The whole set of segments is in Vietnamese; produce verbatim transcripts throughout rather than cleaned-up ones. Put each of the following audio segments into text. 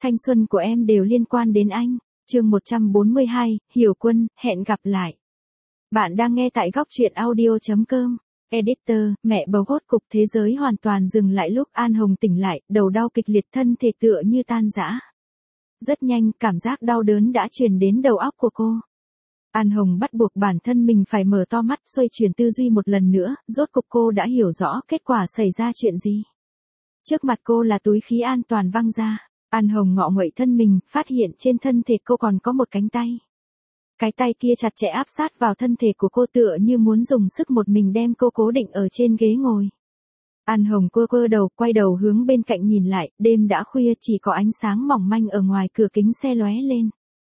thanh xuân của em đều liên quan đến anh. Chương một trăm bốn mươi hai, Hiểu Quân, hẹn gặp lại. Bạn đang nghe tại góc truyện audio chấm com. Editor, mẹ bầu hốt cục thế giới hoàn toàn dừng lại lúc An Hồng tỉnh lại, đầu đau kịch liệt, thân thể tựa như tan rã. Rất nhanh, cảm giác đau đớn đã truyền đến đầu óc của cô. An Hồng bắt buộc bản thân mình phải mở to mắt, xoay chuyển tư duy một lần nữa, rốt cục cô đã hiểu rõ kết quả xảy ra chuyện gì. Trước mặt cô là túi khí an toàn văng ra. An Hồng ngọ nguậy thân mình, phát hiện trên thân thể cô còn có một cánh tay. Cái tay kia chặt chẽ áp sát vào thân thể của cô, tựa như muốn dùng sức một mình đem cô cố định ở trên ghế ngồi. An Hồng quơ quơ đầu, quay đầu hướng bên cạnh nhìn lại, đêm đã khuya, chỉ có ánh sáng mỏng manh ở ngoài cửa kính xe lóe lên.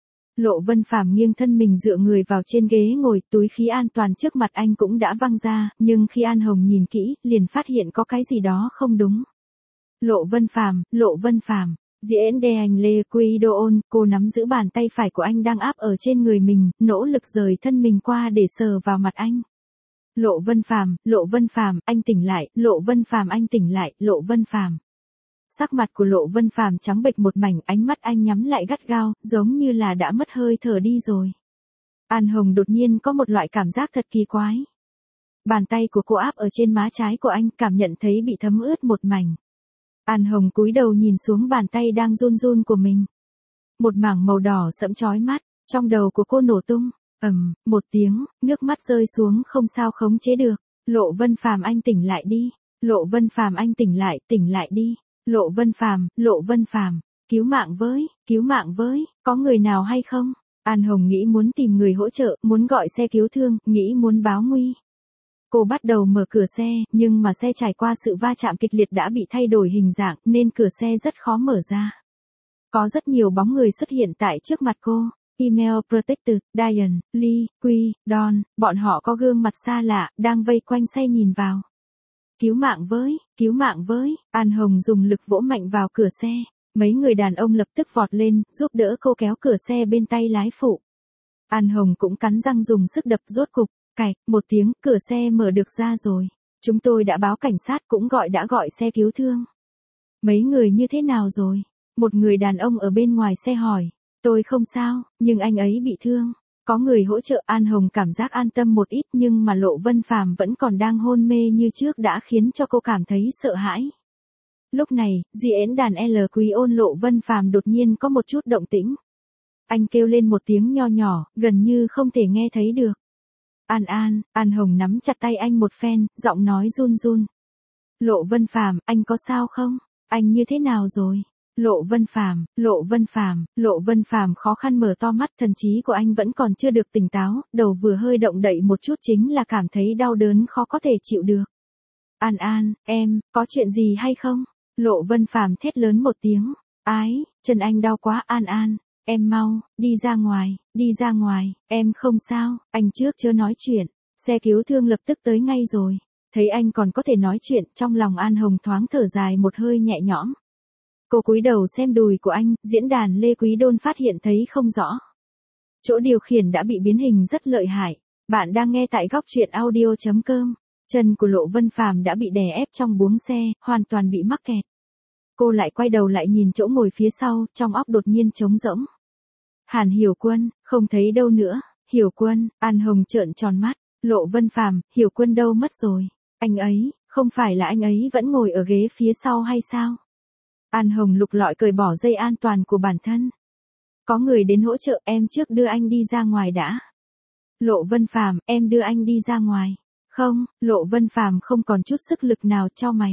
Lộ Vân Phàm nghiêng thân mình dựa người vào trên ghế ngồi, túi khí an toàn trước mặt anh cũng đã văng ra, nhưng khi An Hồng nhìn kỹ, liền phát hiện có cái gì đó không đúng. Lộ Vân Phàm, Lộ Vân Phàm. Diễn đe anh Lê Quy Đô ôn, cô nắm giữ bàn tay phải của anh đang áp ở trên người mình, nỗ lực rời thân mình qua để sờ vào mặt anh. Lộ Vân Phàm, Lộ Vân Phàm, anh tỉnh lại, Lộ Vân Phàm, anh tỉnh lại, Lộ Vân Phàm. Sắc mặt của Lộ Vân Phàm trắng bệch một mảnh, ánh mắt anh nhắm lại gắt gao, giống như là đã mất hơi thở đi rồi. An Hồng đột nhiên có một loại cảm giác thật kỳ quái. Bàn tay của cô áp ở trên má trái của anh, cảm nhận thấy bị thấm ướt một mảnh. An Hồng cúi đầu nhìn xuống bàn tay đang run run của mình. Một mảng màu đỏ sẫm chói mắt, trong đầu của cô nổ tung, ầm, một tiếng, nước mắt rơi xuống không sao khống chế được. Lộ Vân Phàm, anh tỉnh lại đi. Lộ Vân Phàm, anh tỉnh lại, tỉnh lại đi. Lộ Vân Phàm, Lộ Vân Phàm, cứu mạng với, cứu mạng với, có người nào hay không? An Hồng nghĩ muốn tìm người hỗ trợ, muốn gọi xe cứu thương, nghĩ muốn báo nguy. Cô bắt đầu mở cửa xe, nhưng mà xe trải qua sự va chạm kịch liệt đã bị thay đổi hình dạng, nên cửa xe rất khó mở ra. Có rất nhiều bóng người xuất hiện tại trước mặt cô. Email Protector, Diane, Lee, Quy, Don, bọn họ có gương mặt xa lạ, đang vây quanh xe nhìn vào. Cứu mạng với, cứu mạng với, An Hồng dùng lực vỗ mạnh vào cửa xe. Mấy người đàn ông lập tức vọt lên, giúp đỡ cô kéo cửa xe bên tay lái phụ. An Hồng cũng cắn răng dùng sức đập, rốt cục. Cạch, một tiếng, cửa xe mở được ra rồi. Chúng tôi đã báo cảnh sát, cũng gọi đã gọi xe cứu thương. Mấy người như thế nào rồi? Một người đàn ông ở bên ngoài xe hỏi. Tôi không sao, nhưng anh ấy bị thương. Có người hỗ trợ. An Hồng cảm giác an tâm một ít, nhưng mà Lộ Vân Phàm vẫn còn đang hôn mê như trước đã khiến cho cô cảm thấy sợ hãi. Lúc này, diễn đàn L Quý ôn Lộ Vân Phàm đột nhiên có một chút động tĩnh. Anh kêu lên một tiếng nho nhỏ, gần như không thể nghe thấy được. An An, An Hồng nắm chặt tay anh một phen, giọng nói run run. Lộ Vân Phàm, anh có sao không? Anh như thế nào rồi? Lộ Vân Phàm, Lộ Vân Phàm, Lộ Vân Phàm khó khăn mở to mắt, thần trí của anh vẫn còn chưa được tỉnh táo, đầu vừa hơi động đậy một chút chính là cảm thấy đau đớn khó có thể chịu được. An An, em, có chuyện gì hay không? Lộ Vân Phàm thét lớn một tiếng. Ái, chân anh đau quá. An An. Em mau, đi ra ngoài, đi ra ngoài, em không sao, anh trước chớ nói chuyện, xe cứu thương lập tức tới ngay rồi. Thấy anh còn có thể nói chuyện, trong lòng An Hồng thoáng thở dài một hơi nhẹ nhõm. Cô cúi đầu xem đùi của anh, diễn đàn Lê Quý Đôn phát hiện thấy không rõ. Chỗ điều khiển đã bị biến hình rất lợi hại. Bạn đang nghe tại góc truyện audio chấm com. Chân của Lộ Vân Phàm đã bị đè ép trong buồng xe, hoàn toàn bị mắc kẹt. Cô lại quay đầu lại nhìn chỗ ngồi phía sau, trong óc đột nhiên trống rỗng. Hàn Hiểu Quân, không thấy đâu nữa. Hiểu Quân, An Hồng trợn tròn mắt. Lộ Vân Phàm, Hiểu Quân đâu mất rồi? Anh ấy, không phải là anh ấy vẫn ngồi ở ghế phía sau hay sao? An Hồng lục lọi cởi bỏ dây an toàn của bản thân. Có người đến hỗ trợ, em trước đưa anh đi ra ngoài đã. Lộ Vân Phàm, em đưa anh đi ra ngoài. Không, Lộ Vân Phàm không còn chút sức lực nào, chau mày.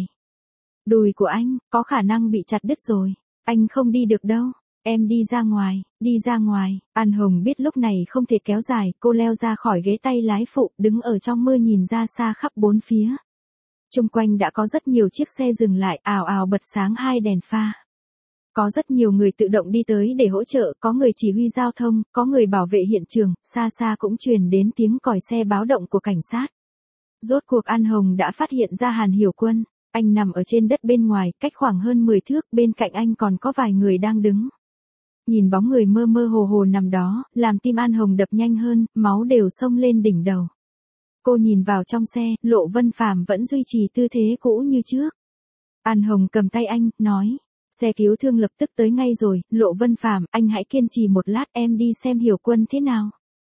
Đùi của anh, có khả năng bị chặt đứt rồi. Anh không đi được đâu. Em đi ra ngoài, đi ra ngoài. An Hồng biết lúc này không thể kéo dài, cô leo ra khỏi ghế tay lái phụ, đứng ở trong mưa nhìn ra xa khắp bốn phía. Chung quanh đã có rất nhiều chiếc xe dừng lại, ào ào bật sáng hai đèn pha. Có rất nhiều người tự động đi tới để hỗ trợ, có người chỉ huy giao thông, có người bảo vệ hiện trường, xa xa cũng truyền đến tiếng còi xe báo động của cảnh sát. Rốt cuộc An Hồng đã phát hiện ra Hàn Hiểu Quân. Anh nằm ở trên đất bên ngoài, cách khoảng hơn mười thước, bên cạnh anh còn có vài người đang đứng. Nhìn bóng người mơ mơ hồ hồ nằm đó, làm tim An Hồng đập nhanh hơn, máu đều xông lên đỉnh đầu. Cô nhìn vào trong xe, Lộ Vân Phàm vẫn duy trì tư thế cũ như trước. An Hồng cầm tay anh, nói, Xe cứu thương lập tức tới ngay rồi, Lộ Vân Phàm, anh hãy kiên trì một lát em đi xem Hiểu Quân thế nào.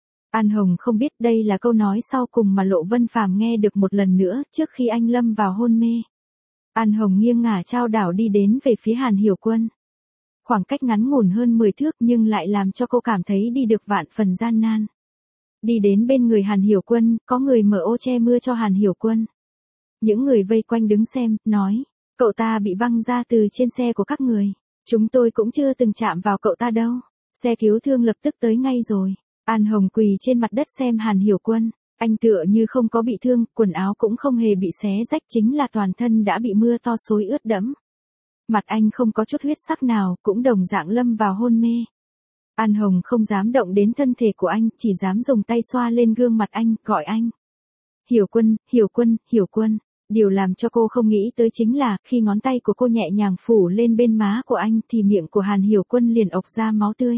An Hồng không biết đây là câu nói sau cùng mà Lộ Vân Phàm nghe được một lần nữa trước khi anh lâm vào hôn mê. An Hồng nghiêng ngả chao đảo đi đến về phía Hàn Hiểu Quân. Khoảng cách ngắn ngủn hơn mười thước nhưng lại làm cho cô cảm thấy đi được vạn phần gian nan. Đi đến bên người Hàn Hiểu Quân, có người mở ô che mưa cho Hàn Hiểu Quân. Những người vây quanh đứng xem, nói, cậu ta bị văng ra từ trên xe của các người. Chúng tôi cũng chưa từng chạm vào cậu ta đâu. Xe cứu thương lập tức tới ngay rồi. An Hồng quỳ trên mặt đất xem Hàn Hiểu Quân. Anh tựa như không có bị thương, quần áo cũng không hề bị xé rách, chính là toàn thân đã bị mưa to xối ướt đẫm. Mặt anh không có chút huyết sắc nào, cũng đồng dạng lâm vào hôn mê. An Hồng không dám động đến thân thể của anh, chỉ dám dùng tay xoa lên gương mặt anh, gọi anh. Hiểu Quân, Hiểu Quân, Hiểu Quân. Điều làm cho cô không nghĩ tới chính là, khi ngón tay của cô nhẹ nhàng phủ lên bên má của anh thì miệng của Hàn Hiểu Quân liền ộc ra máu tươi.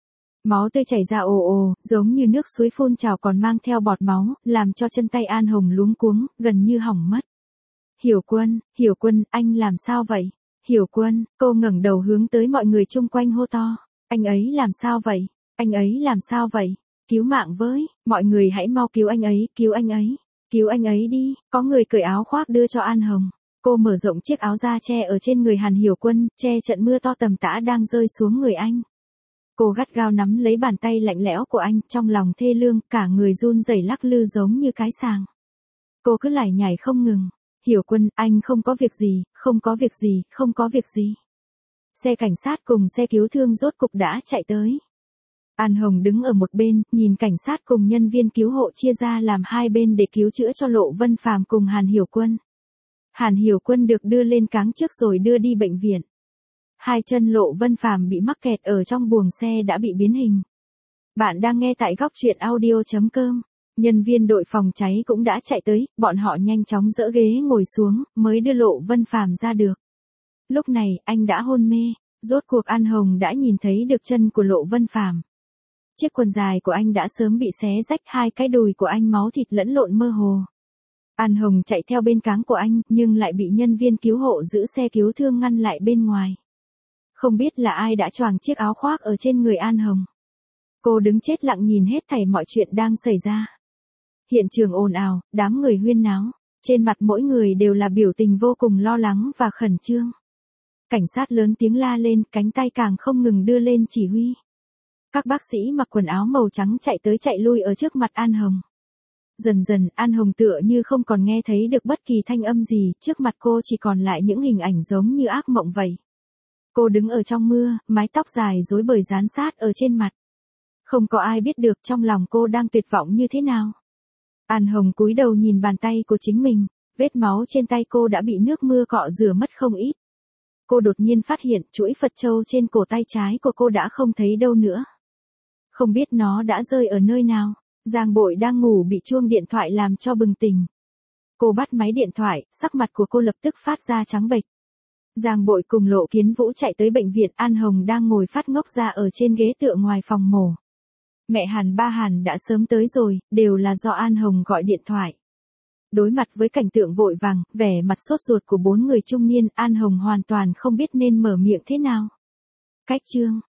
Máu tươi chảy ra ồ ồ, giống như nước suối phun trào còn mang theo bọt máu, làm cho chân tay An Hồng luống cuống, gần như hỏng mất. Hiểu Quân, Hiểu Quân, anh làm sao vậy? Hiểu Quân, cô ngẩng đầu hướng tới mọi người chung quanh hô to. Anh ấy làm sao vậy? Anh ấy làm sao vậy? Cứu mạng với, mọi người hãy mau cứu anh ấy, cứu anh ấy. Cứu anh ấy đi, có người cởi áo khoác đưa cho An Hồng. Cô mở rộng chiếc áo da che ở trên người Hàn Hiểu Quân, che trận mưa to tầm tã đang rơi xuống người anh. Cô gắt gao nắm lấy bàn tay lạnh lẽo của anh, trong lòng thê lương, cả người run rẩy lắc lư giống như cái sàng. Cô cứ lải nhải không ngừng. Hiểu Quân, anh không có việc gì, không có việc gì, không có việc gì. Xe cảnh sát cùng xe cứu thương rốt cục đã chạy tới. An Hồng đứng ở một bên, nhìn cảnh sát cùng nhân viên cứu hộ chia ra làm hai bên để cứu chữa cho Lộ Vân Phàm cùng Hàn Hiểu Quân. Hàn Hiểu Quân được đưa lên cáng trước rồi đưa đi bệnh viện. Hai chân Lộ Vân Phàm bị mắc kẹt ở trong buồng xe đã bị biến hình. Bạn đang nghe tại góc truyện audio chấm com. Nhân viên đội phòng cháy cũng đã chạy tới, bọn họ nhanh chóng dỡ ghế ngồi xuống, mới đưa Lộ Vân Phàm ra được. Lúc này, anh đã hôn mê, rốt cuộc An Hồng đã nhìn thấy được chân của Lộ Vân Phàm. Chiếc quần dài của anh đã sớm bị xé rách, hai cái đùi của anh máu thịt lẫn lộn mơ hồ. An Hồng chạy theo bên cáng của anh, nhưng lại bị nhân viên cứu hộ giữ xe cứu thương ngăn lại bên ngoài. Không biết là ai đã choàng chiếc áo khoác ở trên người An Hồng. Cô đứng chết lặng nhìn hết thảy mọi chuyện đang xảy ra. Hiện trường ồn ào, đám người huyên náo. Trên mặt mỗi người đều là biểu tình vô cùng lo lắng và khẩn trương. Cảnh sát lớn tiếng la lên, cánh tay càng không ngừng đưa lên chỉ huy. Các bác sĩ mặc quần áo màu trắng chạy tới chạy lui ở trước mặt An Hồng. Dần dần, An Hồng tựa như không còn nghe thấy được bất kỳ thanh âm gì, trước mặt cô chỉ còn lại những hình ảnh giống như ác mộng vậy. Cô đứng ở trong mưa, mái tóc dài rối bời dán sát ở trên mặt. Không có ai biết được trong lòng cô đang tuyệt vọng như thế nào. An Hồng cúi đầu nhìn bàn tay của chính mình, vết máu trên tay cô đã bị nước mưa cọ rửa mất không ít. Cô đột nhiên phát hiện chuỗi Phật châu trên cổ tay trái của cô đã không thấy đâu nữa. Không biết nó đã rơi ở nơi nào. Giang Bội đang ngủ bị chuông điện thoại làm cho bừng tỉnh. Cô bắt máy điện thoại, sắc mặt của cô lập tức phát ra trắng bệch. Giang Bội cùng Lộ Kiến Vũ chạy tới bệnh viện, An Hồng đang ngồi phát ngốc ra ở trên ghế tựa ngoài phòng mổ. Mẹ Hàn ba Hàn đã sớm tới rồi, đều là do An Hồng gọi điện thoại. Đối mặt với cảnh tượng vội vàng, vẻ mặt sốt ruột của bốn người trung niên, An Hồng hoàn toàn không biết nên mở miệng thế nào. Cách chương